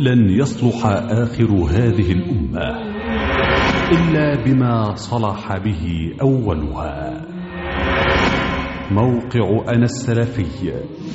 لن يصلح آخر هذه الأمة إلا بما صلح به أولها. موقع أنا السلفي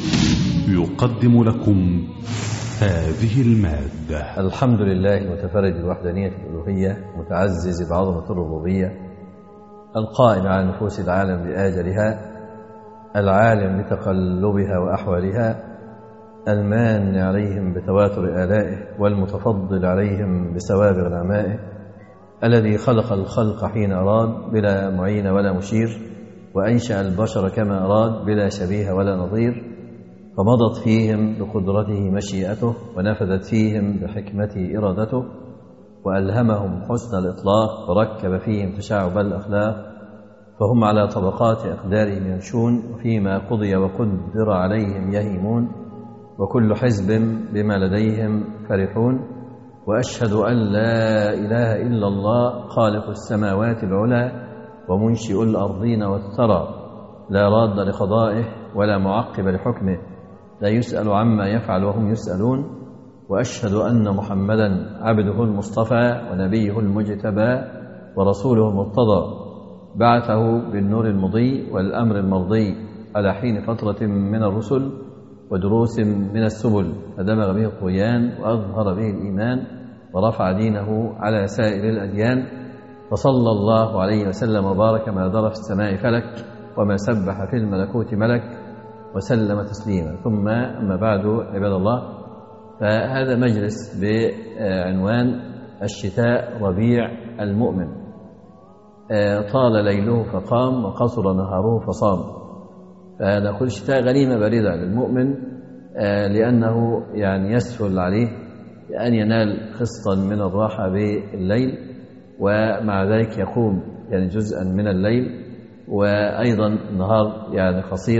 يقدم لكم هذه المادة. الحمد لله متفرد الوحدانية الألوهية، متعزز بعظمة الربوبية، القائم على نفوس العالم بآجلها، العالم بتقلبها وأحوالها، المانع عليهم بتواتر آلائه، والمتفضل عليهم بسوابغ نعمائه، الذي خلق الخلق حين أراد بلا معين ولا مشير، وأنشأ البشر كما أراد بلا شبيه ولا نظير، فمضت فيهم بقدرته مشيئته، ونفذت فيهم بحكمته إرادته، وألهمهم حسن الإطلاق، وركب فيهم تشعب الأخلاق، فهم على طبقات أقدارهم يمشون، وفيما قضي وقدر عليهم يهيمون، وكل حزب بما لديهم فرحون. وأشهد أن لا إله إلا الله خالق السماوات العلى ومنشئ الأرضين والثرى، لا راد لقضائه ولا معقب لحكمه، لا يسأل عما يفعل وهم يسألون. وأشهد أن محمدا عبده المصطفى ونبيه المجتبى ورسوله المرتضى، بعثه بالنور المضيء والأمر المرضي على حين فترة من الرسل ودروس من السبل، فدمغ به الطغيان وأظهر به الإيمان ورفع دينه على سائر الأديان، فصلى الله عليه وسلم وبارك ما دار في السماء فلك وما سبح في الملكوت ملك، وسلم تسليما. ثم أما بعد، عباد الله، فهذا مجلس بعنوان الشتاء ربيع المؤمن. طال ليله فقام وقصر نهاره فصام. فنقول الشتاء غنيمة باردة للمؤمن، لأنه يعني يسهل عليه أن ينال قسطا من الراحة بالليل، ومع ذلك يقوم يعني جزءا من الليل، وأيضا النهار يعني قصير،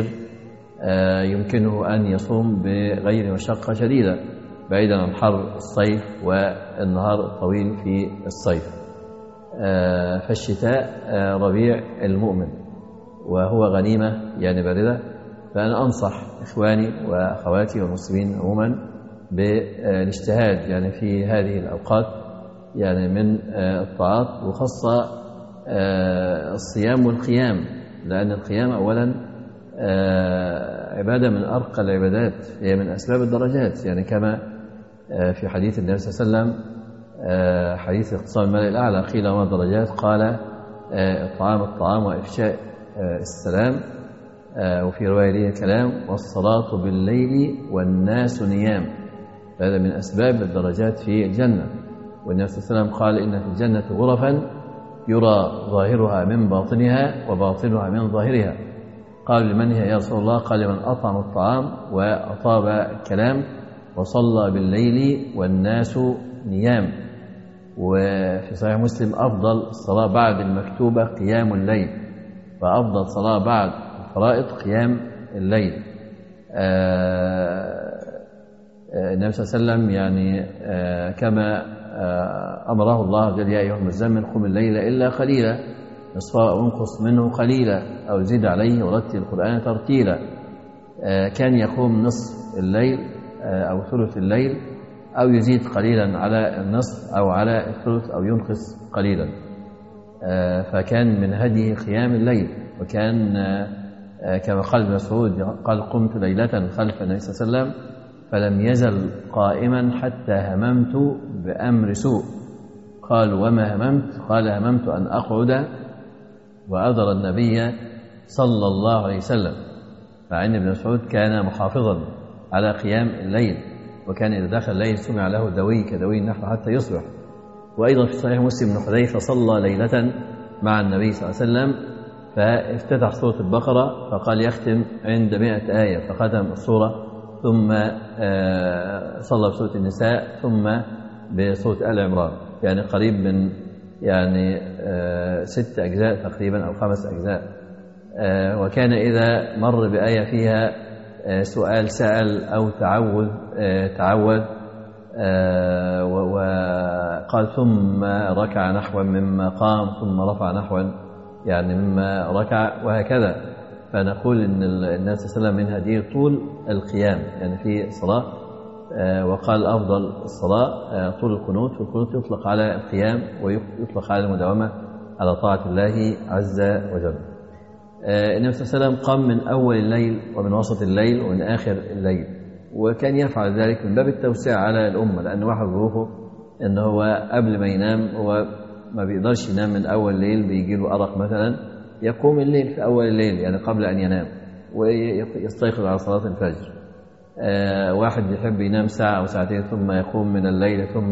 يمكنه أن يصوم بغير مشقة شديدة، بعيدا عن حر الصيف والنهار الطويل في الصيف. فالشتاء ربيع المؤمن، وهو غنيمة يعني باردة. فأنا أنصح إخواني وأخواتي والمسلمين عموما بالاجتهاد يعني في هذه الأوقات يعني من الطاعات، وخاصة الصيام والقيام، لأن القيام أولا عبادة من أرقى العبادات، هي من أسباب الدرجات، يعني كما في حديث النبي صلى الله عليه وسلم، حديث اختصام الملأ الأعلى، قيل وما الدرجات؟ قال إطعام الطعام وإفشاء السلام، وفي رواية لي الكلام، والصلاة بالليل والناس نيام. هذا من أسباب الدرجات في الجنة. والنبي صلى الله عليه وسلم قال إن في الجنة غرفا يرى ظاهرها من باطنها وباطنها من ظاهرها. قال لمن هي يا رسول الله؟ قال لمن أطعم الطعام وأطاب الكلام وصلى بالليل والناس نيام. وفي صحيح مسلم أفضل الصلاة بعد المكتوبة قيام الليل، فأفضل صلاة بعد الفرائض قيام الليل. النبي صلى الله عليه وسلم يعني كما أمره الله قال يا أيها المزمل قم الليل إلا قليلا نصفه أو انقص منه قليلا أو زد عليه ورتل القرآن ترتيلا. كان يقوم نصف الليل أو ثلث الليل، أو يزيد قليلا على النصف أو على الثلث أو ينقص قليلا. فكان من هديه قيام الليل. وكان كما قال ابن مسعود قال قمت ليلة خلف النبي صلى الله عليه وسلم فلم يزل قائما حتى هممت بأمر سوء. قال وما هممت؟ قال هممت أن أقعد وأذر النبي صلى الله عليه وسلم. فعن ابن مسعود كان محافظا على قيام الليل، وكان إذا دخل الليل سمع له دوي كدوي النحل حتى يصبح. وأيضا في صحيح مسلم بن حذيفة صلى ليلة مع النبي صلى الله عليه وسلم، فافتتح سورة البقرة فقال يختم عند 100 آية، فختم السورة، ثم صلى بسورة النساء، ثم بسورة آل عمران، يعني قريب من يعني 6 أجزاء تقريبا أو 5 أجزاء. وكان إذا مر بآية فيها سؤال سأل أو تعوذ وقال ثم ركع نحوا مما قام، ثم رفع نحوا يعني مما ركع، وهكذا. فنقول إن الناس صلى الله عليه وسلم من هديه طول القيام يعني في الصلاة. وقال أفضل الصلاة طول القنوت، والقنوت يطلق على القيام ويطلق على المداومة على طاعة الله عز وجل. النبي صلى الله عليه وسلم قام من أول الليل ومن وسط الليل ومن آخر الليل، وكان يفعل ذلك من باب التوسعة على الأمة، لأن واحد ظروفه إن هو قبل ما ينام هو ما بيقدرش ينام من أول الليل، بيجي له أرق مثلا، يقوم الليل في أول الليل يعني قبل أن ينام ويستيقظ على صلاة الفجر. واحد يحب ينام ساعة أو ساعتين ثم يقوم من الليل ثم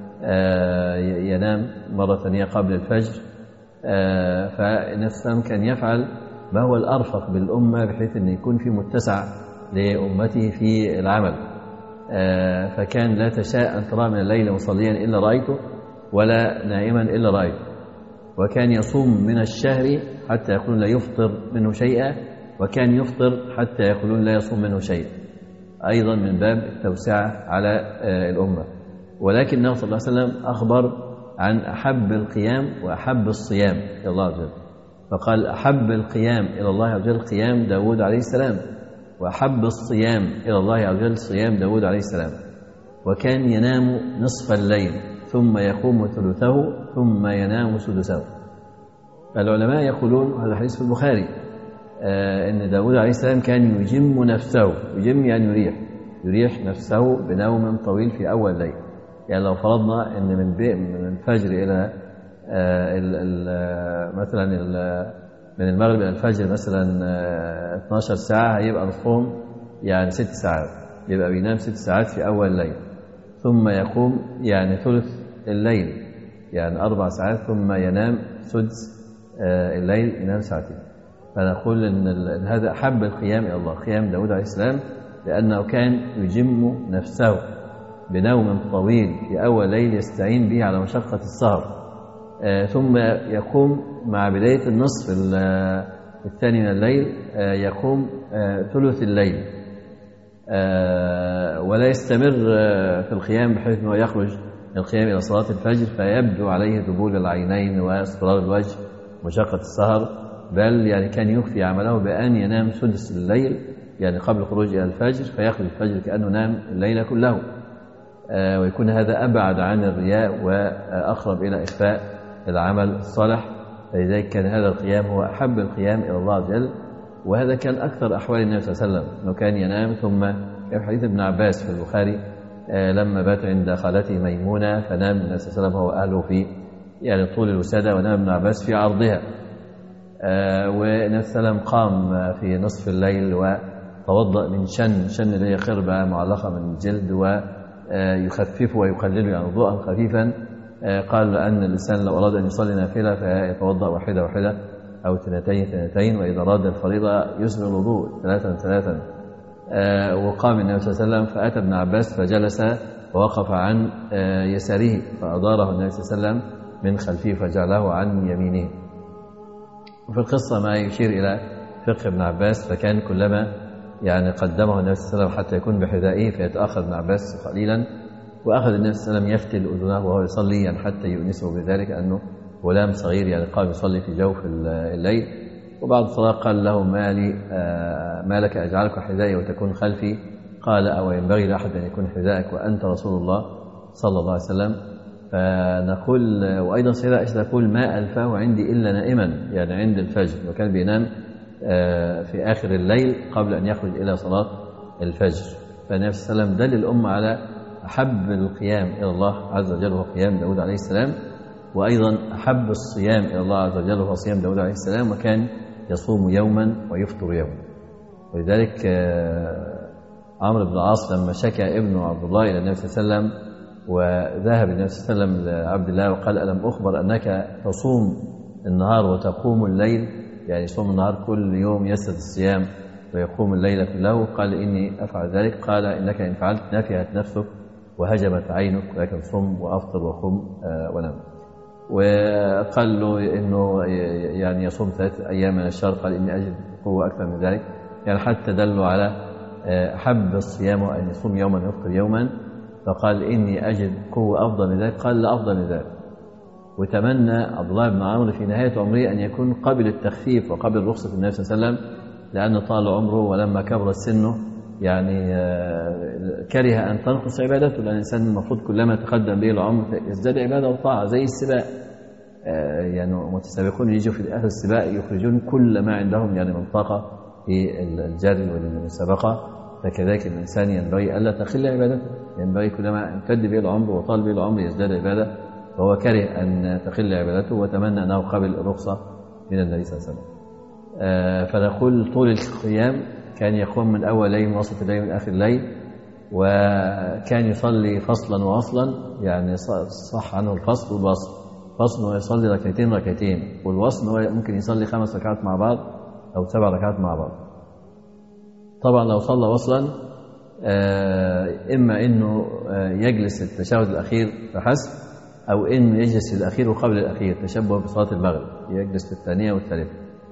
ينام مرة ثانية قبل الفجر. فالنبي صلى الله عليه وسلم كان يفعل ما هو الأرفق بالأمة بحيث أن يكون في متسع لأمته في العمل. فكان لا تشاء أن ترى من الليل مصليا إلا رأيته ولا نائما إلا رأيته، وكان يصوم من الشهر حتى يقولون لا يفطر منه شيئا، وكان يفطر حتى يقولون لا يصوم منه شيئا، أيضا من باب التوسعة على الأمة. ولكن النبي صلى الله عليه وسلم أخبر عن أحب القيام وأحب الصيام إلى الله عز وجل، فقال أحب القيام إلى الله عز وجل قيام داود عليه السلام، وأحب الصيام إلى الله عز وجل صيام داود عليه السلام. وكان ينام نصف الليل ثم يقوم ثلثه ثم ينام سدسه. فالعلماء يقولون، هذا حديث في البخاري، أن داود عليه السلام كان يجم نفسه، يجم يعني يريح نفسه بنوم طويل في أول الليل. يعني لو فرضنا أن من الفجر إلى مثلا من المغرب إلى الفجر مثلا 12 ساعة، هيبقى الصوم يعني 6 ساعات، يبقى بينام 6 ساعات في أول الليل، ثم يقوم يعني ثلث الليل يعني 4 ساعات، ثم ينام سدس الليل، ينام ساعتين. فنقول أن هذا أحب القيام إلى الله قيام داود عليه السلام، لأنه كان يجم نفسه بنوم طويل في أول ليل يستعين به على مشقة السهر، ثم يقوم مع بداية النصف الثاني من الليل يقوم ثلث الليل، ولا يستمر في القيام بحيث أنه يخرج القيام إلى صلاة الفجر فيبدو عليه ذبول العينين واصفرار الوجه مشقة السهر، بل يعني كان يخفي عمله بأن ينام سدس الليل يعني قبل الخروج إلى الفجر، فيخرج الفجر كأنه نام الليل كله، ويكون هذا أبعد عن الرياء وأقرب إلى إخفاء العمل الصالح. فلذلك كان هذا القيام هو أحب القيام إلى الله عز وجل، وهذا كان أكثر أحوال النبي صلى الله عليه وسلم، أنه كان ينام. ثم في حديث ابن عباس في البخاري لما بات عند خالته ميمونة فنام النبي صلى الله عليه وسلم هو أهله في يعني طول الوسادة، ونام ابن عباس في عرضها. والنبي صلى الله عليه وسلم قام في نصف الليل وتوضأ من شن اللي هي خربة معلقة من الجلد، ويخففه ويقلله يعني وضوءا خفيفا. قال أن الإنسان لو أراد أن يصلي نافلة فيتوضأ واحدة واحدة أو اثنتين، وإذا أراد الفريضة يسبغ الوضوء 3. وقام النبي صلى الله عليه وسلم فأتى ابن عباس فجلس ووقف عن يساره، فأداره النبي صلى الله عليه وسلم من خلفه فجعله عن يمينه. وفي القصة ما يشير إلى فقه ابن عباس، فكان كلما يعني قدمه النبي صلى الله عليه وسلم حتى يكون بحذائه فيتأخر ابن عباس قليلا، وأخذ النبي صلى الله عليه وسلم يفتل أذنه وهو يصلي يعني حتى يؤنسه بذلك أنه غلام صغير يعني قام يصلي في جوف الليل. وبعد الصلاة قال له ما لك أجعلك حذائي وتكون خلفي؟ قال أو ينبغي لأحد أن يكون حذائك وأنت رسول الله صلى الله عليه وسلم. فنقول وأيضا سيدة عائشة تقول ما ألفاه عندي إلا نائما يعني عند الفجر، وكان بينام في آخر الليل قبل أن يخرج إلى صلاة الفجر. فالنبي صلى الله عليه وسلم دل الأمة على أحب القيام إلى الله عز وجل وهو قيام داود عليه السلام، وأيضا أحب الصيام إلى الله عز وجل وهو صيام داود عليه السلام، وكان يصوم يوما ويفطر يوما. ولذلك عمرو بن العاص لما شكى ابنه عبد الله إلى النبي صلى الله عليه وسلم، وذهب النبي صلى الله عليه وسلم لعبد الله وقال ألم أخبر أنك تصوم النهار وتقوم الليل، يعني يصوم النهار كل يوم يسد الصيام ويقوم الليل كله؟ قال إني أفعل ذلك. قال إنك إن فعلت نفيت نفسك وهجمت عينك، ولكن صم وأفطر وقم ونم. وقال له إنه يعني يصوم 3 أيام من الشهر، قال إني أجد قوة أكثر من ذلك، يعني حتى دلوا على أحب الصيام أن يصوم يوما ويفطر يوما. فقال إني أجد قوة أفضل من ذلك، قال لا أفضل من ذلك. وتمنى عبد الله بن عمرو في نهاية عمره أن يكون قبل التخفيف وقبل رخصة النبي صلى الله عليه وسلم، لأن طال عمره ولما كبرت سنه يعني كره أن تنقص عبادته، لأن الإنسان المفروض كلما تقدم به العمر يزداد عبادة وطاعة، زي السباق. يعني متسابقون يجوا في آخر السباق يخرجون كل ما عندهم يعني من طاقة في الجري والمسابقة. فكذلك الإنسان ينبغي ألا تقل عبادته، ينبغي كلما امتد به العمر وطال به العمر يزداد عبادة، فهو كره أن تقل عبادته وتمنى أنه قبل الرخصة من النبي صلى الله عليه وسلم. فنقول طول القيام كان يقوم من أول ليل من وسط الليل من آخر الليل، وكان يصلي فصلا ووصلا، يعني صح عنه الفصل والوصل. فصل هو يصلي ركعتين، والوصل هو ممكن يصلي 5 ركعات مع بعض أو 7 ركعات مع بعض. طبعا لو صلى وصلا إما أنه يجلس التشهد الأخير فحسب، أو أنه يجلس في الأخير وقبل الأخير، تشبه بصلاة المغرب، يجلس في الثانية والثالثة.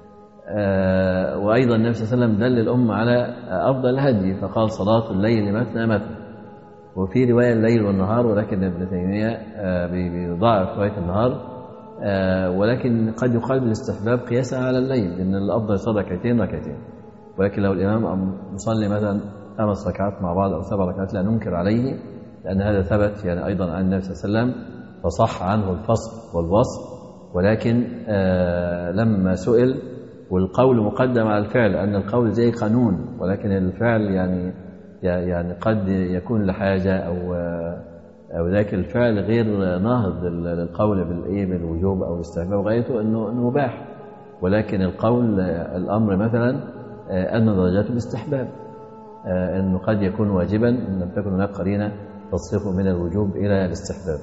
وأيضا النبي صلى الله عليه وسلم دل الأمة على أفضل الهدي، فقال صلاة الليل مثنى مثنى، وفي رواية الليل والنهار، ولكن ابن تيمية بيضاعف رواية النهار، ولكن قد يقال بالاستحباب قياسا على الليل، لأن الأفضل يصلي ركعتين. ولكن لو الإمام مصلي مثلا 5 ركعات مع بعض أو 7 ركعات لا ننكر عليه، لأن هذا ثبت يعني أيضا عن النبي صلى الله عليه وسلم، فصح عنه الفصل والوصل. ولكن لما سئل، والقول مقدم على الفعل، لأن القول زي قانون، ولكن الفعل يعني قد يكون لحاجة أو ذاك الفعل غير ناهض للقول بالوجوب أو الاستحباب، غايته أنه مباح. ولكن القول الأمر مثلا أن درجاته الاستحباب، أنه قد يكون واجبا إن لم تكن هناك قرينة تصرفه من الوجوب إلى الاستحباب.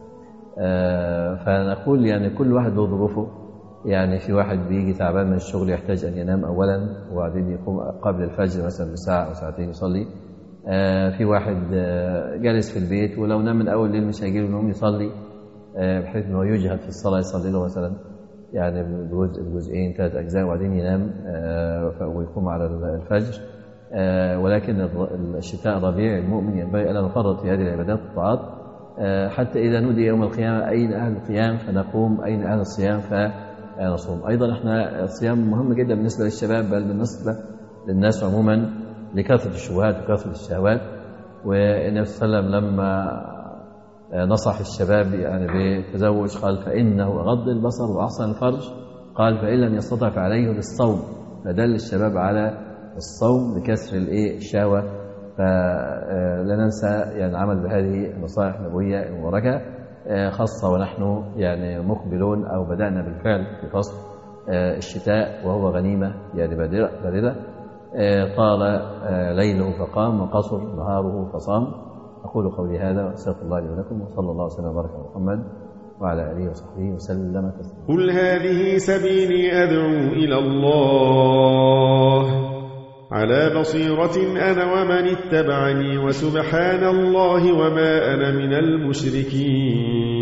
فنقول يعني كل واحد له ظروفه. يعني في واحد بيجي تعبان من الشغل يحتاج أن ينام أولا وبعدين يقوم قبل الفجر مثلا بساعة أو ساعتين يصلي. في واحد جالس في البيت ولو نام من أول الليل مش هيجيله نوم يصلي، بحيث أنه يجهد في الصلاة، يصلي له مثلا يعني بجزئين 3 أجزاء وبعدين ينام ويقوم على الفجر. ولكن الشتاء ربيع، المؤمن ينبغي ألا نفرط في هذه العبادات والطاعات، حتى إذا نودي يوم القيامة أين أهل القيام فنقوم، أين أهل الصيام فنصوم. أيضا احنا الصيام مهم جدا بالنسبة للشباب، بل بالنسبة للناس عموما، لكثرة الشبهات وكثرة الشهوات. والنبي صلى الله عليه وسلم لما نصح الشباب يعني بالتزوج قال فإنه غض البصر وأحسن الفرج، قال فإن لم يستطع فعليه بالصوم، فدل الشباب على الصوم لكسر الشهوة. فلا ننسى يعني العمل بهذه النصائح النبوية المباركة، خاصة ونحن يعني مقبلون أو بدأنا بالفعل في فصل الشتاء، وهو غنيمة يعني باردة. طال ليله فقام وقصر نهاره فصام. أقول قولي هذا وأستغفر الله لي ولكم، وصلى الله وسلم وبارك على محمد وعلى آله وصحبه وسلم تسليما. قل هذه سبيلي أدعو إلى الله على بصيرة أنا ومن اتبعني، وسبحان الله وما أنا من المشركين.